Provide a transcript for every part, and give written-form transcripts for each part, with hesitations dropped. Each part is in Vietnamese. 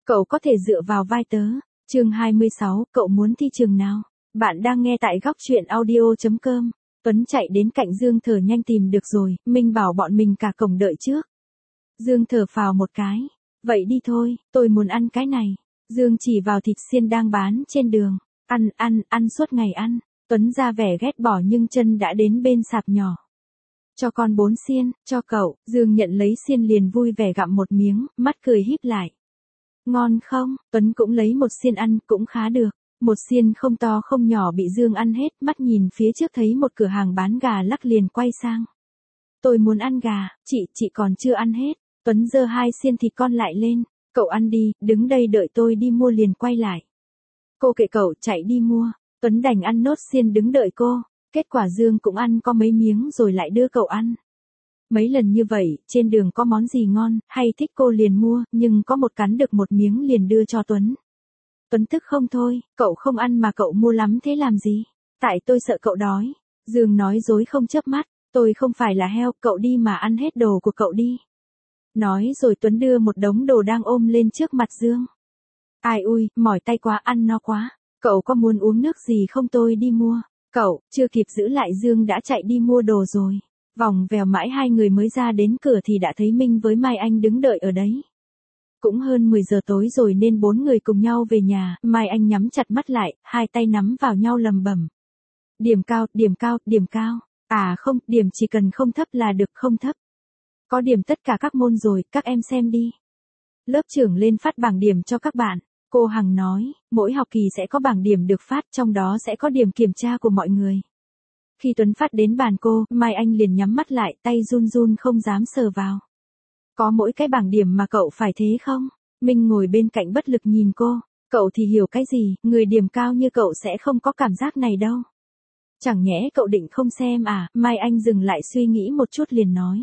Cậu có thể dựa vào vai tớ. Chương 26, cậu muốn thi trường nào? Bạn đang nghe tại góc truyện audio.com. Tuấn chạy đến cạnh Dương thở nhanh tìm được rồi, Minh bảo bọn mình cả cổng đợi trước. Dương thở phào một cái. Vậy đi thôi, tôi muốn ăn cái này. Dương chỉ vào thịt xiên đang bán trên đường. Ăn suốt ngày ăn. Tuấn ra vẻ ghét bỏ nhưng chân đã đến bên sạp nhỏ. Cho con 4 xiên, cho cậu. Dương nhận lấy xiên liền vui vẻ gặm một miếng, mắt cười híp lại. Ngon không? Tuấn cũng lấy một xiên ăn, cũng khá được. Một xiên không to không nhỏ bị Dương ăn hết, mắt nhìn phía trước thấy một cửa hàng bán gà lắc liền quay sang. Tôi muốn ăn gà, chị còn chưa ăn hết. Tuấn giơ 2 xiên thịt con lại lên. Cậu ăn đi, đứng đây đợi tôi đi mua liền quay lại. Cô kệ cậu chạy đi mua. Tuấn đành ăn nốt xiên đứng đợi cô. Kết quả Dương cũng ăn có mấy miếng rồi lại đưa cậu ăn. Mấy lần như vậy, trên đường có món gì ngon, hay thích cô liền mua, nhưng có một cắn được một miếng liền đưa cho Tuấn. Tuấn tức không thôi, cậu không ăn mà cậu mua lắm thế làm gì? Tại tôi sợ cậu đói. Dương nói dối không chớp mắt, tôi không phải là heo, cậu đi mà ăn hết đồ của cậu đi. Nói rồi Tuấn đưa một đống đồ đang ôm lên trước mặt Dương. Ai ui, mỏi tay quá, ăn no quá. Cậu có muốn uống nước gì không tôi đi mua? Cậu, chưa kịp giữ lại Dương đã chạy đi mua đồ rồi. Vòng vèo mãi hai người mới ra đến cửa thì đã thấy Minh với Mai Anh đứng đợi ở đấy. Cũng hơn 10 giờ tối rồi nên 4 người cùng nhau về nhà, Mai Anh nhắm chặt mắt lại, hai tay nắm vào nhau lầm bẩm. Điểm cao, điểm cao, điểm cao. À không, điểm chỉ cần không thấp là được, không thấp. Có điểm tất cả các môn rồi, các em xem đi. Lớp trưởng lên phát bảng điểm cho các bạn. Cô Hằng nói, mỗi học kỳ sẽ có bảng điểm được phát, trong đó sẽ có điểm kiểm tra của mọi người. Khi Tuấn phát đến bàn cô, Mai Anh liền nhắm mắt lại, tay run run không dám sờ vào. Có mỗi cái bảng điểm mà cậu phải thế không? Minh ngồi bên cạnh bất lực nhìn cô. Cậu thì hiểu cái gì, người điểm cao như cậu sẽ không có cảm giác này đâu. Chẳng nhẽ cậu định không xem à? Mai Anh dừng lại suy nghĩ một chút liền nói.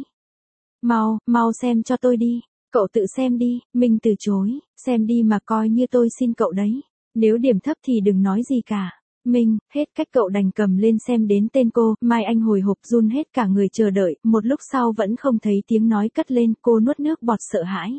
Mau xem cho tôi đi. Cậu tự xem đi. Minh từ chối. Xem đi mà coi như tôi xin cậu đấy. Nếu điểm thấp thì đừng nói gì cả. Minh, hết cách cậu đành cầm lên xem đến tên cô. Mai Anh hồi hộp run hết cả người chờ đợi. Một lúc sau vẫn không thấy tiếng nói cất lên. Cô nuốt nước bọt sợ hãi.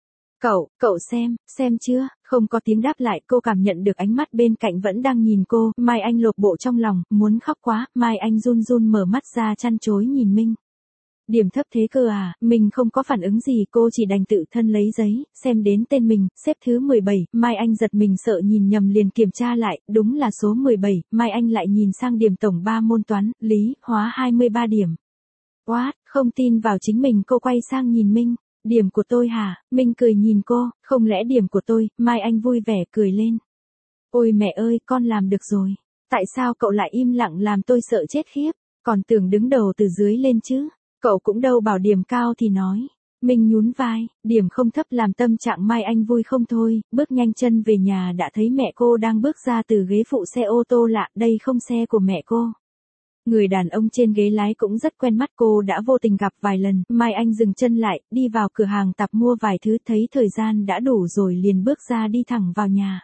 Cậu xem chưa? Không có tiếng đáp lại. Cô cảm nhận được ánh mắt bên cạnh vẫn đang nhìn cô. Mai Anh lột bộ trong lòng, muốn khóc quá. Mai Anh run run mở mắt ra chăn chối nhìn Minh. Điểm thấp thế cơ à? Mình không có phản ứng gì, cô chỉ đành tự thân lấy giấy, xem đến tên mình, xếp thứ 17, Mai Anh giật mình sợ nhìn nhầm liền kiểm tra lại, đúng là số 17, Mai Anh lại nhìn sang điểm tổng 3 môn toán, lý, hóa 23 điểm. What, không tin vào chính mình, cô quay sang nhìn Minh, điểm của tôi hả? Minh cười nhìn cô, không lẽ điểm của tôi? Mai Anh vui vẻ cười lên. Ôi mẹ ơi, con làm được rồi. Tại sao cậu lại im lặng làm tôi sợ chết khiếp, còn tưởng đứng đầu từ dưới lên chứ? Cậu cũng đâu bảo điểm cao thì nói. Minh nhún vai, điểm không thấp làm tâm trạng Mai Anh vui không thôi, bước nhanh chân về nhà đã thấy mẹ cô đang bước ra từ ghế phụ xe ô tô lạ, đây không xe của mẹ cô. Người đàn ông trên ghế lái cũng rất quen mắt, cô đã vô tình gặp vài lần. Mai Anh dừng chân lại, đi vào cửa hàng tạp mua vài thứ, thấy thời gian đã đủ rồi liền bước ra đi thẳng vào nhà.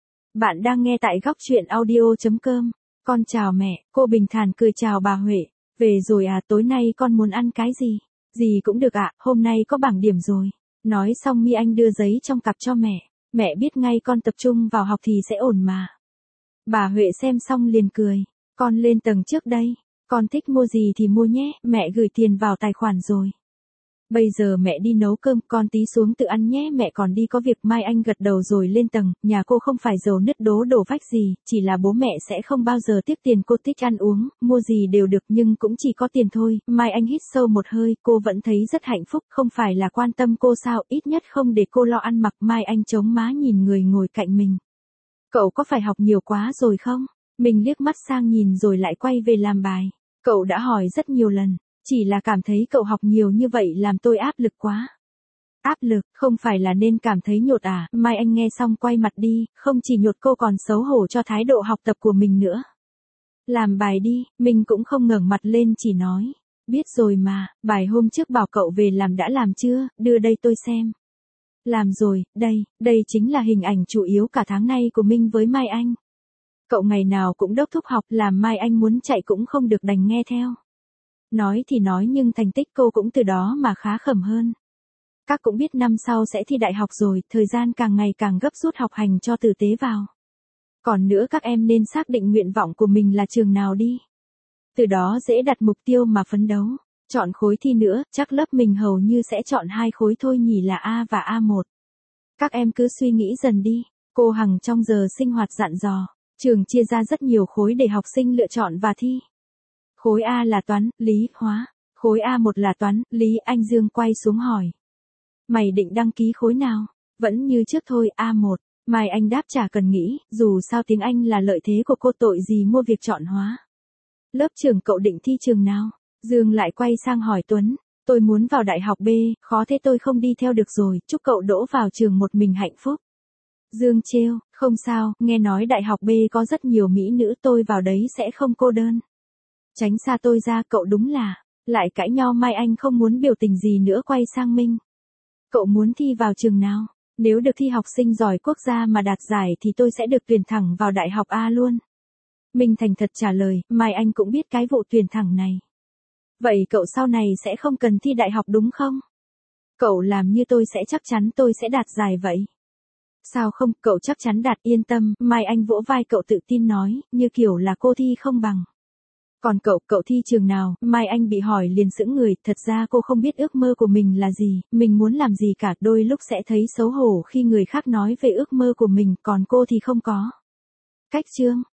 Bạn đang nghe tại góc truyện audio.com. Con chào mẹ, cô bình thản cười chào bà Huệ. Về rồi à, tối nay con muốn ăn cái gì? Gì cũng được ạ, hôm nay có bảng điểm rồi. Nói xong Mi Anh đưa giấy trong cặp cho mẹ. Mẹ biết ngay con tập trung vào học thì sẽ ổn mà. Bà Huệ xem xong liền cười. Con lên tầng trước đây. Con thích mua gì thì mua nhé, mẹ gửi tiền vào tài khoản rồi. Bây giờ mẹ đi nấu cơm, con tí xuống tự ăn nhé, mẹ còn đi có việc. Mai Anh gật đầu rồi lên tầng, nhà cô không phải giàu nứt đố đổ vách gì, chỉ là bố mẹ sẽ không bao giờ tiếc tiền cô thích ăn uống, mua gì đều được nhưng cũng chỉ có tiền thôi. Mai Anh hít sâu một hơi, cô vẫn thấy rất hạnh phúc, không phải là quan tâm cô sao, ít nhất không để cô lo ăn mặc. Mai Anh chống má nhìn người ngồi cạnh mình. Cậu có phải học nhiều quá rồi không? Mình liếc mắt sang nhìn rồi lại quay về làm bài. Cậu đã hỏi rất nhiều lần. Chỉ là cảm thấy cậu học nhiều như vậy làm tôi áp lực quá. Áp lực, không phải là nên cảm thấy nhột à? Mai Anh nghe xong quay mặt đi, không chỉ nhột cô còn xấu hổ cho thái độ học tập của mình nữa. Làm bài đi, mình cũng không ngẩng mặt lên chỉ nói. Biết rồi mà, bài hôm trước bảo cậu về làm đã làm chưa, đưa đây tôi xem. Làm rồi, đây chính là hình ảnh chủ yếu cả tháng nay của Minh với Mai Anh. Cậu ngày nào cũng đốc thúc học, làm Mai Anh muốn chạy cũng không được đành nghe theo. Nói thì nói nhưng thành tích cô cũng từ đó mà khá khẩm hơn. Các cũng biết năm sau sẽ thi đại học rồi, thời gian càng ngày càng gấp rút học hành cho tử tế vào. Còn nữa các em nên xác định nguyện vọng của mình là trường nào đi. Từ đó dễ đặt mục tiêu mà phấn đấu. Chọn khối thi nữa, chắc lớp mình hầu như sẽ chọn 2 khối thôi nhỉ, là A và A1. Các em cứ suy nghĩ dần đi. Cô Hằng trong giờ sinh hoạt dặn dò. Trường chia ra rất nhiều khối để học sinh lựa chọn và thi. Khối A là toán, lý, hóa. Khối A1 là toán, lý. Anh Dương quay xuống hỏi. Mày định đăng ký khối nào? Vẫn như trước thôi, A1. Mai Anh đáp chả cần nghĩ, dù sao tiếng Anh là lợi thế của cô, tội gì mua việc chọn hóa. Lớp trưởng cậu định thi trường nào? Dương lại quay sang hỏi Tuấn. Tôi muốn vào đại học B, khó thế tôi không đi theo được rồi, chúc cậu đỗ vào trường một mình hạnh phúc. Dương trêu, không sao, nghe nói đại học B có rất nhiều mỹ nữ, tôi vào đấy sẽ không cô đơn. Tránh xa tôi ra, cậu đúng là, lại cãi nhau. Mai Anh không muốn biểu tình gì nữa quay sang Minh. Cậu muốn thi vào trường nào? Nếu được thi học sinh giỏi quốc gia mà đạt giải thì tôi sẽ được tuyển thẳng vào đại học A luôn. Minh thành thật trả lời, Mai Anh cũng biết cái vụ tuyển thẳng này. Vậy cậu sau này sẽ không cần thi đại học đúng không? Cậu làm như tôi sẽ chắc chắn tôi sẽ đạt giải vậy. Sao không, cậu chắc chắn đạt, yên tâm. Mai Anh vỗ vai cậu tự tin nói, như kiểu là cô thi không bằng. Còn cậu thi trường nào? Mai Anh bị hỏi liền sững người, thật ra cô không biết ước mơ của mình là gì, mình muốn làm gì cả, đôi lúc sẽ thấy xấu hổ khi người khác nói về ước mơ của mình, còn cô thì không có. Cách chương